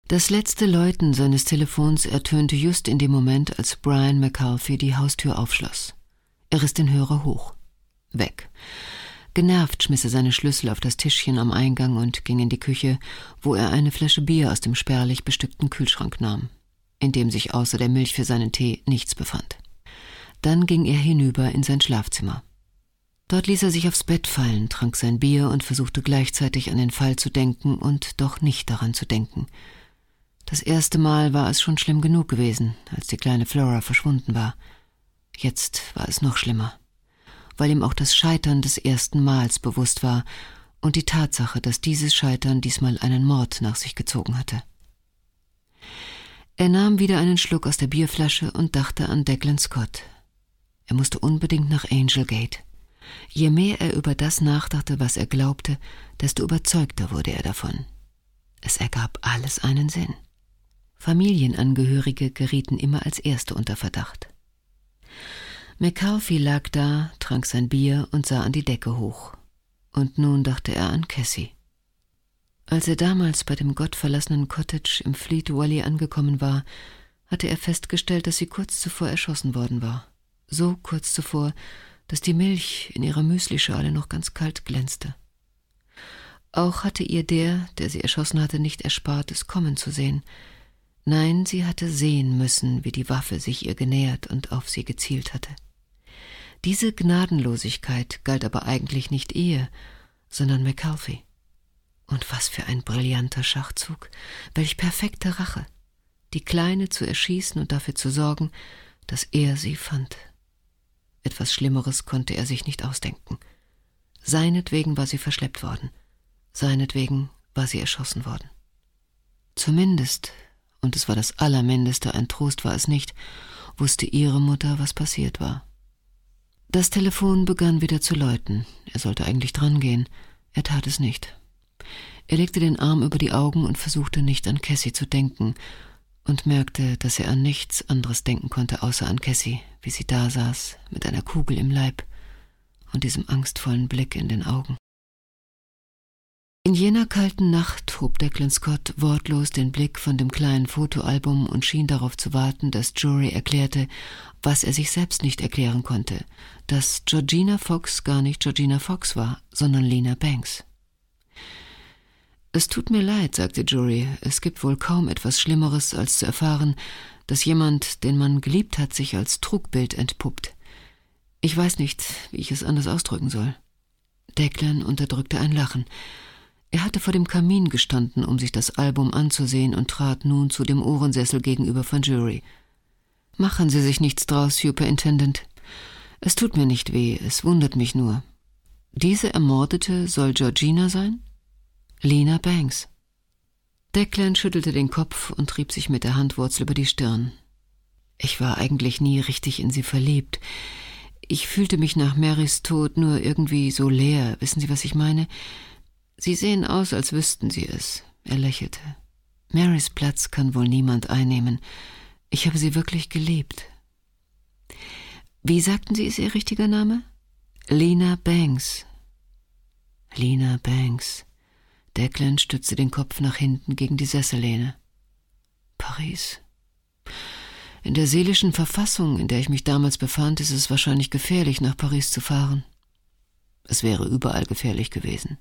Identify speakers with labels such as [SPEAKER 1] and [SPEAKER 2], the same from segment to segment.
[SPEAKER 1] Das letzte Läuten seines Telefons ertönte just in dem Moment, als Brian McAuliffe die Haustür aufschloss. Er riss den Hörer hoch. Weg. Genervt schmiss er seine Schlüssel auf das Tischchen am Eingang und ging in die Küche, wo er eine Flasche Bier aus dem spärlich bestückten Kühlschrank nahm, in dem sich außer der Milch für seinen Tee nichts befand. Dann ging er hinüber in sein Schlafzimmer. Dort ließ er sich aufs Bett fallen, trank sein Bier und versuchte gleichzeitig an den Fall zu denken und doch nicht daran zu denken. Das erste Mal war es schon schlimm genug gewesen, als die kleine Flora verschwunden war. Jetzt war es noch schlimmer, weil ihm auch das Scheitern des ersten Mals bewusst war und die Tatsache, dass dieses Scheitern diesmal einen Mord nach sich gezogen hatte. Er nahm wieder einen Schluck aus der Bierflasche und dachte an Declan Scott. Er musste unbedingt nach Angel Gate. Je mehr er über das nachdachte, was er glaubte, desto überzeugter wurde er davon. Es ergab alles einen Sinn. Familienangehörige gerieten immer als Erste unter Verdacht. McAuliffe lag da, trank sein Bier und sah an die Decke hoch. Und nun dachte er an Cassie. Als er damals bei dem gottverlassenen Cottage im Fleet Valley angekommen war, hatte er festgestellt, dass sie kurz zuvor erschossen worden war. So kurz zuvor, dass die Milch in ihrer Müslischale noch ganz kalt glänzte. Auch hatte ihr der sie erschossen hatte, nicht erspart, es kommen zu sehen. Nein, sie hatte sehen müssen, wie die Waffe sich ihr genähert und auf sie gezielt hatte. Diese Gnadenlosigkeit galt aber eigentlich nicht ihr, sondern McAuliffe. Und was für ein brillanter Schachzug, welch perfekte Rache, die Kleine zu erschießen und dafür zu sorgen, dass er sie fand. Etwas Schlimmeres konnte er sich nicht ausdenken. Seinetwegen war sie verschleppt worden. Seinetwegen war sie erschossen worden. Zumindest, und es war das Allermindeste, ein Trost war es nicht, wusste ihre Mutter, was passiert war. Das Telefon begann wieder zu läuten. Er sollte eigentlich drangehen. Er tat es nicht. Er legte den Arm über die Augen und versuchte nicht an Cassie zu denken und merkte, dass er an nichts anderes denken konnte, außer an Cassie, wie sie da saß, mit einer Kugel im Leib und diesem angstvollen Blick in den Augen. In jener kalten Nacht hob Declan Scott wortlos den Blick von dem kleinen Fotoalbum und schien darauf zu warten, dass Jory erklärte, was er sich selbst nicht erklären konnte, dass Georgina Fox gar nicht Georgina Fox war, sondern Lena Banks. »Es tut mir leid«, sagte Jory, »es gibt wohl kaum etwas Schlimmeres, als zu erfahren, dass jemand, den man geliebt hat, sich als Trugbild entpuppt. Ich weiß nicht, wie ich es anders ausdrücken soll.« Declan unterdrückte ein Lachen. Er hatte vor dem Kamin gestanden, um sich das Album anzusehen, und trat nun zu dem Ohrensessel gegenüber von Jory. »Machen Sie sich nichts draus, Superintendent. Es tut mir nicht weh, es wundert mich nur. Diese Ermordete soll Georgina sein? Lena Banks.« Declan schüttelte den Kopf und rieb sich mit der Handwurzel über die Stirn. »Ich war eigentlich nie richtig in sie verliebt. Ich fühlte mich nach Marys Tod nur irgendwie so leer, wissen Sie, was ich meine? Sie sehen aus, als wüssten Sie es.« Er lächelte. »Marys Platz kann wohl niemand einnehmen. Ich habe sie wirklich geliebt.« »Wie sagten Sie, ist Ihr richtiger Name?« »Lena Banks.« »Lena Banks.« Declan stützte den Kopf nach hinten gegen die Sessellehne. »Paris. In der seelischen Verfassung, in der ich mich damals befand, ist es wahrscheinlich gefährlich, nach Paris zu fahren. Es wäre überall gefährlich gewesen.«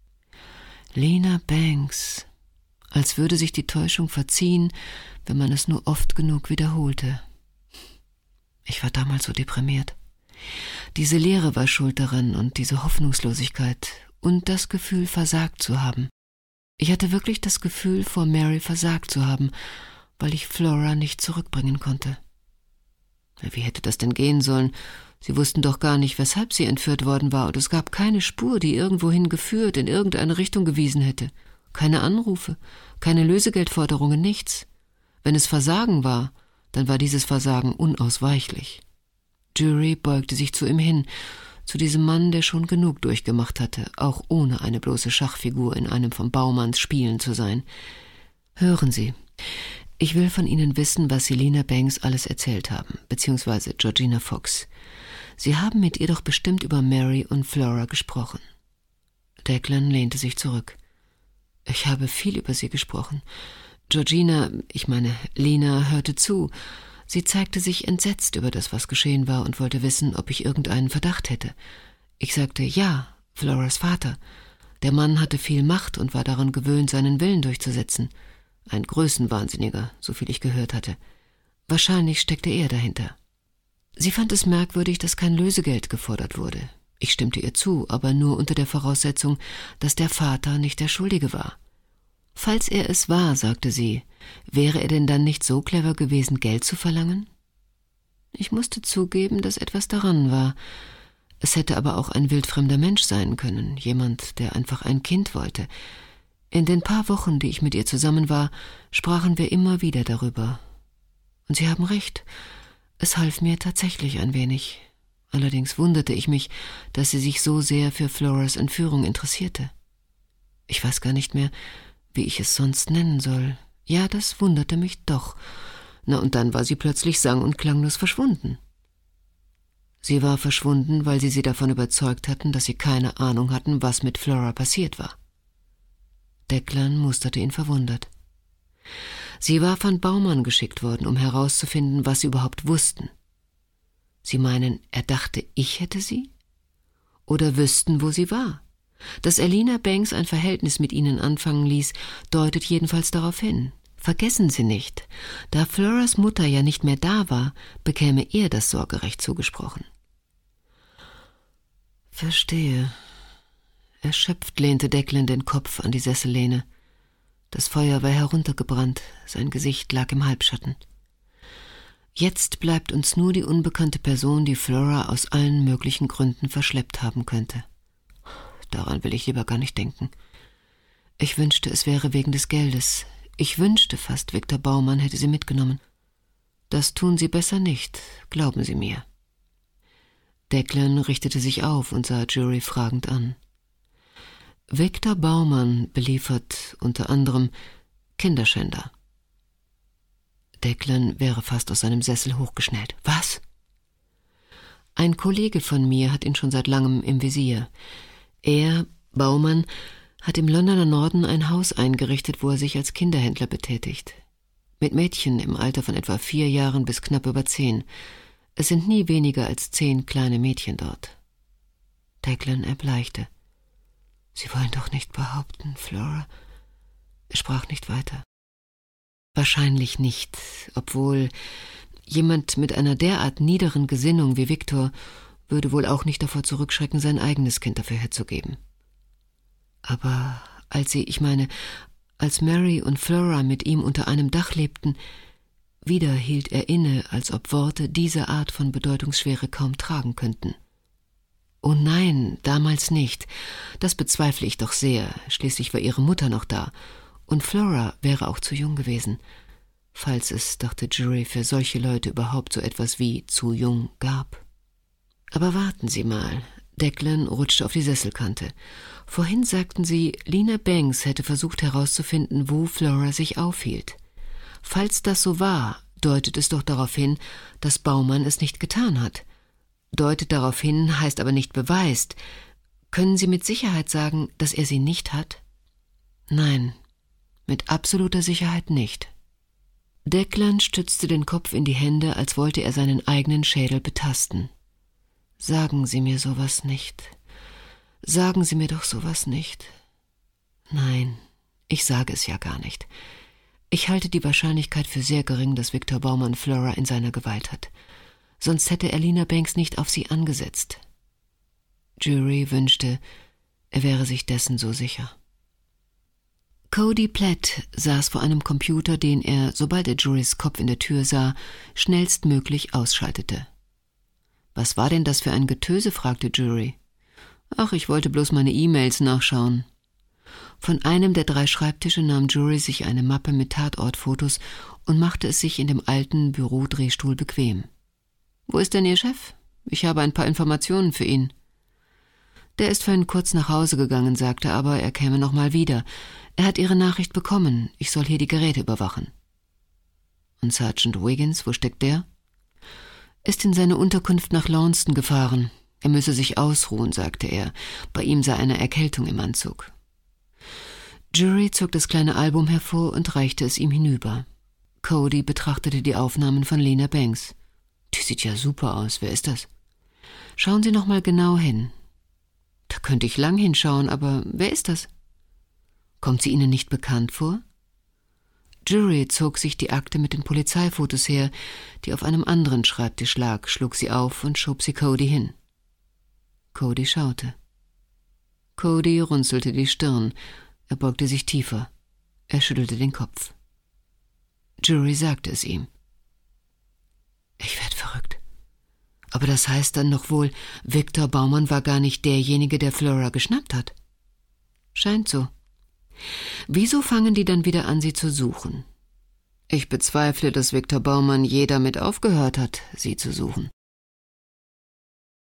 [SPEAKER 1] Lena Banks, als würde sich die Täuschung verziehen, wenn man es nur oft genug wiederholte. Ich war damals so deprimiert. Diese Leere war schuld daran und diese Hoffnungslosigkeit und das Gefühl, versagt zu haben. Ich hatte wirklich das Gefühl, vor Mary versagt zu haben, weil ich Flora nicht zurückbringen konnte. Wie hätte das denn gehen sollen? Sie wussten doch gar nicht, weshalb sie entführt worden war, und es gab keine Spur, die irgendwohin geführt, in irgendeine Richtung gewiesen hätte. Keine Anrufe, keine Lösegeldforderungen, nichts. Wenn es Versagen war, dann war dieses Versagen unausweichlich. Jory beugte sich zu ihm hin, zu diesem Mann, der schon genug durchgemacht hatte, auch ohne eine bloße Schachfigur in einem von Baumanns Spielen zu sein. »Hören Sie, ich will von Ihnen wissen, was Sie Lena Banks alles erzählt haben, beziehungsweise Georgina Fox. Sie haben mit ihr doch bestimmt über Mary und Flora gesprochen.« Declan lehnte sich zurück. »Ich habe viel über sie gesprochen. Georgina, Lena, hörte zu. Sie zeigte sich entsetzt über das, was geschehen war, und wollte wissen, ob ich irgendeinen Verdacht hätte. Ich sagte, ja, Floras Vater. Der Mann hatte viel Macht und war daran gewöhnt, seinen Willen durchzusetzen. Ein Größenwahnsinniger, soviel ich gehört hatte. Wahrscheinlich steckte er dahinter. Sie fand es merkwürdig, dass kein Lösegeld gefordert wurde. Ich stimmte ihr zu, aber nur unter der Voraussetzung, dass der Vater nicht der Schuldige war. Falls er es war, sagte sie, wäre er denn dann nicht so clever gewesen, Geld zu verlangen? Ich musste zugeben, dass etwas daran war. Es hätte aber auch ein wildfremder Mensch sein können, jemand, der einfach ein Kind wollte. In den paar Wochen, die ich mit ihr zusammen war, sprachen wir immer wieder darüber. Und Sie haben recht, es half mir tatsächlich ein wenig. Allerdings wunderte ich mich, dass sie sich so sehr für Floras Entführung interessierte. Ich weiß gar nicht mehr, wie ich es sonst nennen soll. Ja, das wunderte mich doch. Na, und dann war sie plötzlich sang- und klanglos verschwunden. Sie war verschwunden, weil sie davon überzeugt hatten, dass sie keine Ahnung hatten, was mit Flora passiert war. Declan musterte ihn verwundert. Sie war von Baumann geschickt worden, um herauszufinden, was sie überhaupt wussten. Sie meinen, er dachte, ich hätte sie? Oder wüssten, wo sie war? Dass Alina Banks ein Verhältnis mit ihnen anfangen ließ, deutet jedenfalls darauf hin. Vergessen Sie nicht, da Floras Mutter ja nicht mehr da war, bekäme er das Sorgerecht zugesprochen. Verstehe. Erschöpft lehnte Declan den Kopf an die Sessellehne. Das Feuer war heruntergebrannt, sein Gesicht lag im Halbschatten. Jetzt bleibt uns nur die unbekannte Person, die Flora aus allen möglichen Gründen verschleppt haben könnte. Daran will ich lieber gar nicht denken. Ich wünschte, es wäre wegen des Geldes. Ich wünschte fast, Viktor Baumann hätte sie mitgenommen. Das tun Sie besser nicht, glauben Sie mir. Declan richtete sich auf und sah Jury fragend an. Viktor Baumann beliefert unter anderem Kinderschänder. Declan wäre fast aus seinem Sessel hochgeschnellt. Was? Ein Kollege von mir hat ihn schon seit langem im Visier. Er, Baumann, hat im Londoner Norden ein Haus eingerichtet, wo er sich als Kinderhändler betätigt. Mit Mädchen im Alter von etwa 4 Jahren bis knapp über 10. Es sind nie weniger als 10 kleine Mädchen dort. Declan erbleichte. Sie wollen doch nicht behaupten, Flora. Er sprach nicht weiter. Wahrscheinlich nicht, obwohl jemand mit einer derart niederen Gesinnung wie Viktor würde wohl auch nicht davor zurückschrecken, sein eigenes Kind dafür herzugeben. Aber als Mary und Flora mit ihm unter einem Dach lebten, wieder hielt er inne, als ob Worte diese Art von Bedeutungsschwere kaum tragen könnten. Oh nein, damals nicht. Das bezweifle ich doch sehr. Schließlich war ihre Mutter noch da. Und Flora wäre auch zu jung gewesen. Falls es, dachte Jury, für solche Leute überhaupt so etwas wie zu jung gab. Aber warten Sie mal. Declan rutschte auf die Sesselkante. Vorhin sagten Sie, Lena Banks hätte versucht herauszufinden, wo Flora sich aufhielt. Falls das so war, deutet es doch darauf hin, dass Baumann es nicht getan hat. Deutet darauf hin, heißt aber nicht beweist. Können Sie mit Sicherheit sagen, dass er sie nicht hat? Nein, mit absoluter Sicherheit nicht. Declan stützte den Kopf in die Hände, als wollte er seinen eigenen Schädel betasten. Sagen Sie mir sowas nicht. Sagen Sie mir doch sowas nicht. Nein, ich sage es ja gar nicht. Ich halte die Wahrscheinlichkeit für sehr gering, dass Viktor Baumann Flora in seiner Gewalt hat. Sonst hätte Alina Banks nicht auf sie angesetzt. Jury wünschte, er wäre sich dessen so sicher. Cody Platt saß vor einem Computer, den er, sobald er Jurys Kopf in der Tür sah, schnellstmöglich ausschaltete. »Was war denn das für ein Getöse?« fragte Jury. »Ach, ich wollte bloß meine E-Mails nachschauen.« Von einem der 3 Schreibtische nahm Jury sich eine Mappe mit Tatortfotos und machte es sich in dem alten Bürodrehstuhl bequem. »Wo ist denn Ihr Chef? Ich habe ein paar Informationen für ihn.« »Der ist vorhin kurz nach Hause gegangen«, sagte aber, er käme noch mal wieder. »Er hat Ihre Nachricht bekommen. Ich soll hier die Geräte überwachen.« »Und Sergeant Wiggins, wo steckt der?« »Ist in seine Unterkunft nach Launceston gefahren. Er müsse sich ausruhen«, sagte er. Bei ihm sei eine Erkältung im Anzug. Jury zog das kleine Album hervor und reichte es ihm hinüber. Cody betrachtete die Aufnahmen von Lena Banks. Die sieht ja super aus, wer ist das? Schauen Sie noch mal genau hin. Da könnte ich lang hinschauen, aber wer ist das? Kommt sie Ihnen nicht bekannt vor? Jury zog sich die Akte mit den Polizeifotos her, die auf einem anderen Schreibtisch lag, schlug sie auf und schob sie Cody hin. Cody schaute. Cody runzelte die Stirn. Er beugte sich tiefer. Er schüttelte den Kopf. Jury sagte es ihm. Ich werd verrückt. Aber das heißt dann noch wohl, Victor Baumann war gar nicht derjenige, der Flora geschnappt hat. Scheint so. Wieso fangen die dann wieder an, sie zu suchen? Ich bezweifle, dass Victor Baumann je damit aufgehört hat, sie zu suchen.